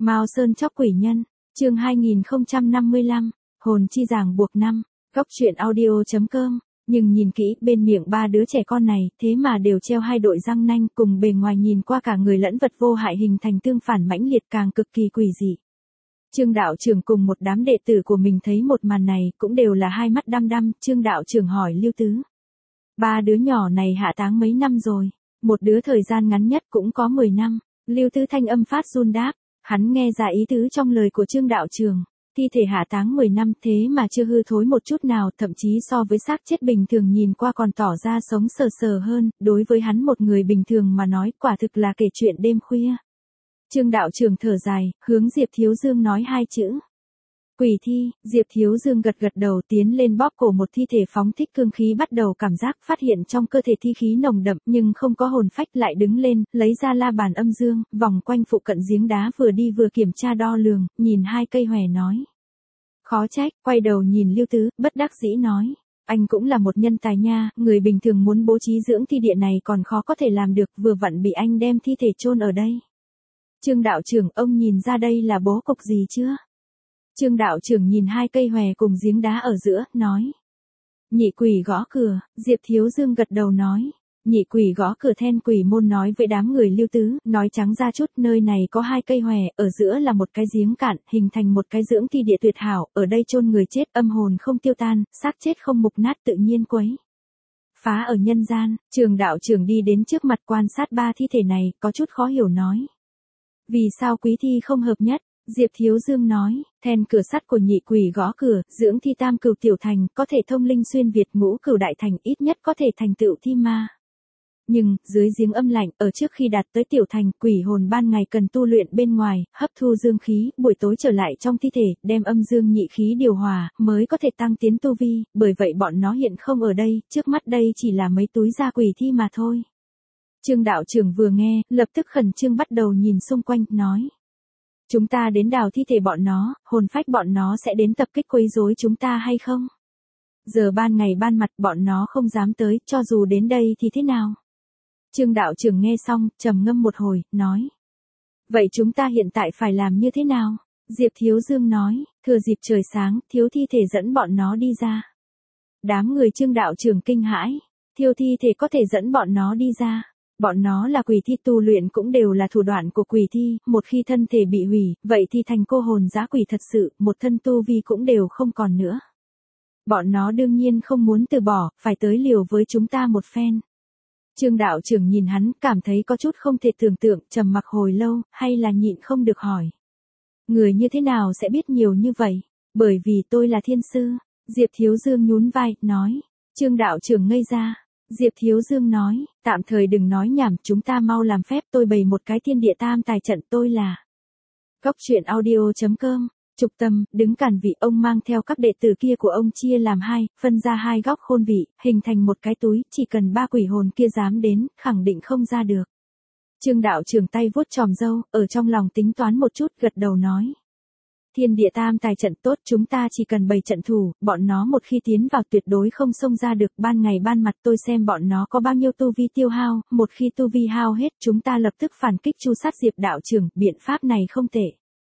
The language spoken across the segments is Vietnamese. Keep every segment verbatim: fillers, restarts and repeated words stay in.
Mao Sơn chóc quỷ nhân, chương hai nghìn không trăm năm mươi lăm, hồn chi ràng buộc năm, góc truyện audio chấm com. Nhưng nhìn kỹ, bên miệng ba đứa trẻ con này, thế mà đều treo hai đội răng nanh, cùng bề ngoài nhìn qua cả người lẫn vật vô hại hình thành tương phản mãnh liệt, càng cực kỳ quỷ dị. Trương đạo trưởng cùng một đám đệ tử của mình thấy một màn này, cũng đều là hai mắt đăm đăm. Trương đạo trưởng hỏi Lưu Tứ: ba đứa nhỏ này hạ táng mấy năm rồi? Một đứa thời gian ngắn nhất cũng có mười năm. Lưu Tứ thanh âm phát run đáp. Hắn nghe ra ý tứ trong lời của Trương đạo trưởng. Thi thể hạ táng mười năm thế mà chưa hư thối một chút nào, thậm chí so với xác chết bình thường nhìn qua còn tỏ ra sống sờ sờ hơn, đối với hắn một người bình thường mà nói quả thực là kể chuyện đêm khuya. Trương đạo trưởng thở dài, hướng Diệp Thiếu Dương nói hai chữ: quỷ thi. Diệp Thiếu Dương gật gật đầu, tiến lên bóp cổ một thi thể phóng thích cương khí, bắt đầu cảm giác phát hiện trong cơ thể thi khí nồng đậm nhưng không có hồn phách, lại đứng lên, lấy ra la bàn âm dương, vòng quanh phụ cận giếng đá vừa đi vừa kiểm tra đo lường, nhìn hai cây hòe nói: khó trách. Quay đầu nhìn Lưu Tứ, bất đắc dĩ nói: anh cũng là một nhân tài nha, người bình thường muốn bố trí dưỡng thi địa này còn khó có thể làm được, vừa vặn bị anh đem thi thể chôn ở đây. Trương đạo trưởng, ông nhìn ra đây là bố cục gì chưa? Trương đạo trưởng nhìn hai cây hòe cùng giếng đá ở giữa, nói: nhị quỷ gõ cửa. Diệp Thiếu Dương gật đầu nói: nhị quỷ gõ cửa. Then quỷ môn nói với đám người Lưu Tứ, nói trắng ra chút, nơi này có hai cây hòe, ở giữa là một cái giếng cạn, hình thành một cái dưỡng thi địa tuyệt hảo, ở đây chôn người chết, âm hồn không tiêu tan, xác chết không mục nát, tự nhiên quấy phá ở nhân gian. Trường đạo trưởng đi đến trước mặt quan sát ba thi thể này, có chút khó hiểu nói: vì sao quý thi không hợp nhất? Diệp Thiếu Dương nói: then cửa sắt của nhị quỷ gõ cửa, dưỡng thi tam cửu tiểu thành, có thể thông linh xuyên Việt, ngũ cửu đại thành, ít nhất có thể thành tựu thi ma. Nhưng, dưới giếng âm lạnh, ở trước khi đạt tới tiểu thành, quỷ hồn ban ngày cần tu luyện bên ngoài, hấp thu dương khí, buổi tối trở lại trong thi thể, đem âm dương nhị khí điều hòa, mới có thể tăng tiến tu vi, bởi vậy bọn nó hiện không ở đây, trước mắt đây chỉ là mấy túi da quỷ thi mà thôi. Trương đạo trưởng vừa nghe, lập tức khẩn trương bắt đầu nhìn xung quanh, nói: chúng ta đến đào thi thể bọn nó, hồn phách bọn nó sẽ đến tập kích quấy rối chúng ta hay không? Giờ ban ngày ban mặt bọn nó không dám tới, cho dù đến đây thì thế nào? Trương đạo trưởng nghe xong, trầm ngâm một hồi, nói: vậy chúng ta hiện tại phải làm như thế nào? Diệp Thiếu Dương nói: thừa dịp trời sáng, thiếu thi thể dẫn bọn nó đi ra. Đám người Trương đạo trưởng kinh hãi: thiêu thi thể có thể dẫn bọn nó đi ra? Bọn nó là quỷ thi, tu luyện cũng đều là thủ đoạn của quỷ thi, một khi thân thể bị hủy, vậy thì thành cô hồn dã quỷ thật sự, một thân tu vi cũng đều không còn nữa. Bọn nó đương nhiên không muốn từ bỏ, phải tới liều với chúng ta một phen. Trương đạo trưởng nhìn hắn, cảm thấy có chút không thể tưởng tượng, trầm mặc hồi lâu, hay là nhịn không được hỏi: người như thế nào sẽ biết nhiều như vậy? Bởi vì tôi là thiên sư. Diệp Thiếu Dương nhún vai, nói. Trương đạo trưởng ngây ra. Diệp Thiếu Dương nói: tạm thời đừng nói nhảm, chúng ta mau làm phép, tôi bày một cái thiên địa tam tài trận. Tôi là góc truyện audio chấm com. Trục Tâm, đứng cản vị, ông mang theo các đệ tử kia của ông chia làm hai, phân ra hai góc khôn vị, hình thành một cái túi, chỉ cần ba quỷ hồn kia dám đến, khẳng định không ra được. Trương đạo trưởng tay vuốt chòm râu, ở trong lòng tính toán một chút, gật đầu nói: thiên địa tam tài trận tốt, chúng ta chỉ cần bày trận thủ, bọn nó một khi tiến vào tuyệt đối không xông ra được, ban ngày ban mặt tôi xem bọn nó có bao nhiêu tu vi tiêu hao, một khi tu vi hao hết, chúng ta lập tức phản kích chu sát. Diệp đạo trưởng, biện pháp này không tệ.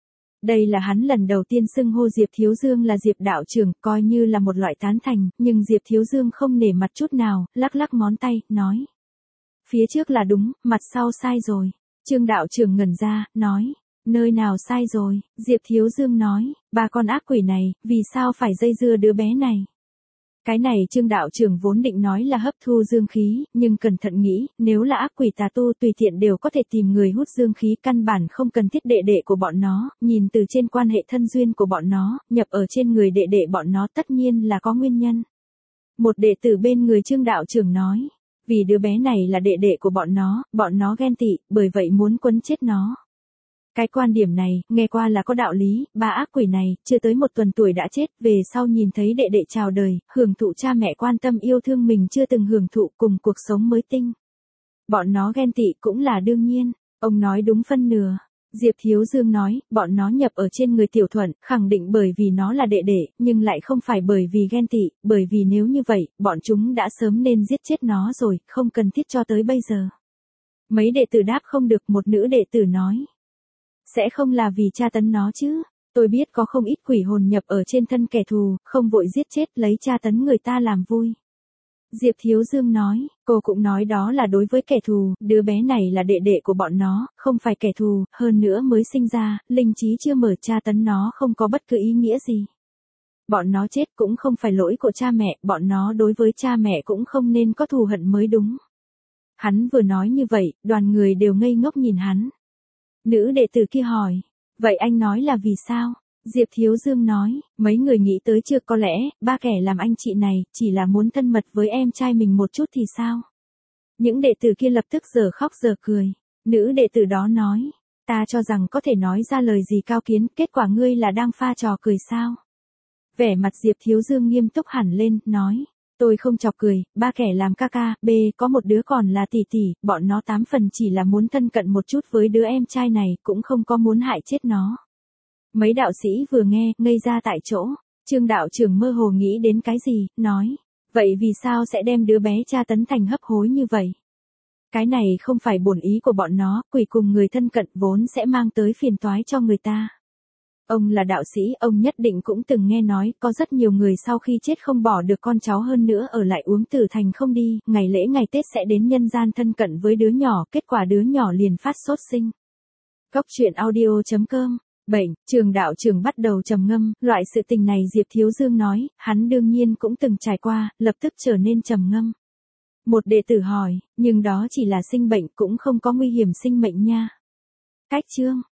Đây là hắn lần đầu tiên xưng hô Diệp Thiếu Dương là Diệp đạo trưởng, coi như là một loại tán thành, nhưng Diệp Thiếu Dương không nể mặt chút nào, lắc lắc ngón tay, nói: phía trước là đúng, mặt sau sai rồi. Trương đạo trưởng ngẩn ra, nói: nơi nào sai rồi? Diệp Thiếu Dương nói: ba con ác quỷ này, vì sao phải dây dưa đứa bé này? Cái này Trương đạo trưởng vốn định nói là hấp thu dương khí, nhưng cẩn thận nghĩ, nếu là ác quỷ tà tu tùy tiện đều có thể tìm người hút dương khí, căn bản không cần thiết đệ đệ của bọn nó, nhìn từ trên quan hệ thân duyên của bọn nó, nhập ở trên người đệ đệ bọn nó tất nhiên là có nguyên nhân. Một đệ tử bên người Trương đạo trưởng nói: vì đứa bé này là đệ đệ của bọn nó, bọn nó ghen tị, bởi vậy muốn quấn chết nó. Cái quan điểm này, nghe qua là có đạo lý, ba ác quỷ này, chưa tới một tuần tuổi đã chết, về sau nhìn thấy đệ đệ chào đời, hưởng thụ cha mẹ quan tâm yêu thương mình chưa từng hưởng thụ, cùng cuộc sống mới tinh. Bọn nó ghen tị cũng là đương nhiên, ông nói đúng phân nửa. Diệp Thiếu Dương nói: bọn nó nhập ở trên người Tiểu Thuận, khẳng định bởi vì nó là đệ đệ, nhưng lại không phải bởi vì ghen tị, bởi vì nếu như vậy, bọn chúng đã sớm nên giết chết nó rồi, không cần thiết cho tới bây giờ. Mấy đệ tử đáp không được, một nữ đệ tử nói: Sẽ không là vì tra tấn nó chứ. Tôi biết có không ít quỷ hồn nhập ở trên thân kẻ thù, không vội giết chết lấy tra tấn người ta làm vui. Diệp Thiếu Dương nói, cô cũng nói đó là đối với kẻ thù, đứa bé này là đệ đệ của bọn nó, không phải kẻ thù, hơn nữa mới sinh ra, linh trí chưa mở, tra tấn nó không có bất cứ ý nghĩa gì. Bọn nó chết cũng không phải lỗi của cha mẹ, bọn nó đối với cha mẹ cũng không nên có thù hận mới đúng. Hắn vừa nói như vậy, đoàn người đều ngây ngốc nhìn hắn. Nữ đệ tử kia hỏi, vậy anh nói là vì sao? Diệp Thiếu Dương nói, mấy người nghĩ tới chưa, có lẽ, ba kẻ làm anh chị này, chỉ là muốn thân mật với em trai mình một chút thì sao? Những đệ tử kia lập tức giờ khóc giờ cười. Nữ đệ tử đó nói, ta cho rằng có thể nói ra lời gì cao kiến, kết quả ngươi là đang pha trò cười sao? Vẻ mặt Diệp Thiếu Dương nghiêm túc hẳn lên, nói, tôi không chọc cười, ba kẻ làm ca ca, b, có một đứa còn là tỷ tỷ, bọn nó tám phần chỉ là muốn thân cận một chút với đứa em trai này, cũng không có muốn hại chết nó. Mấy đạo sĩ vừa nghe, ngây ra tại chỗ. Trương đạo trưởng mơ hồ nghĩ đến cái gì, nói, vậy vì sao sẽ đem đứa bé tra tấn thành hấp hối như vậy? Cái này không phải bổn ý của bọn nó, quỷ cùng người thân cận vốn sẽ mang tới phiền toái cho người ta. Ông là đạo sĩ, ông nhất định cũng từng nghe nói, có rất nhiều người sau khi chết không bỏ được con cháu, hơn nữa ở lại uống tử thành không đi, ngày lễ ngày Tết sẽ đến nhân gian thân cận với đứa nhỏ, kết quả đứa nhỏ liền phát sốt sinh. Cốc truyện audio chấm com. Bệnh, Trường đạo trưởng bắt đầu trầm ngâm, loại sự tình này Diệp Thiếu Dương nói, hắn đương nhiên cũng từng trải qua, lập tức trở nên trầm ngâm. Một đệ tử hỏi, nhưng đó chỉ là sinh bệnh, cũng không có nguy hiểm sinh mệnh nha. Cách chương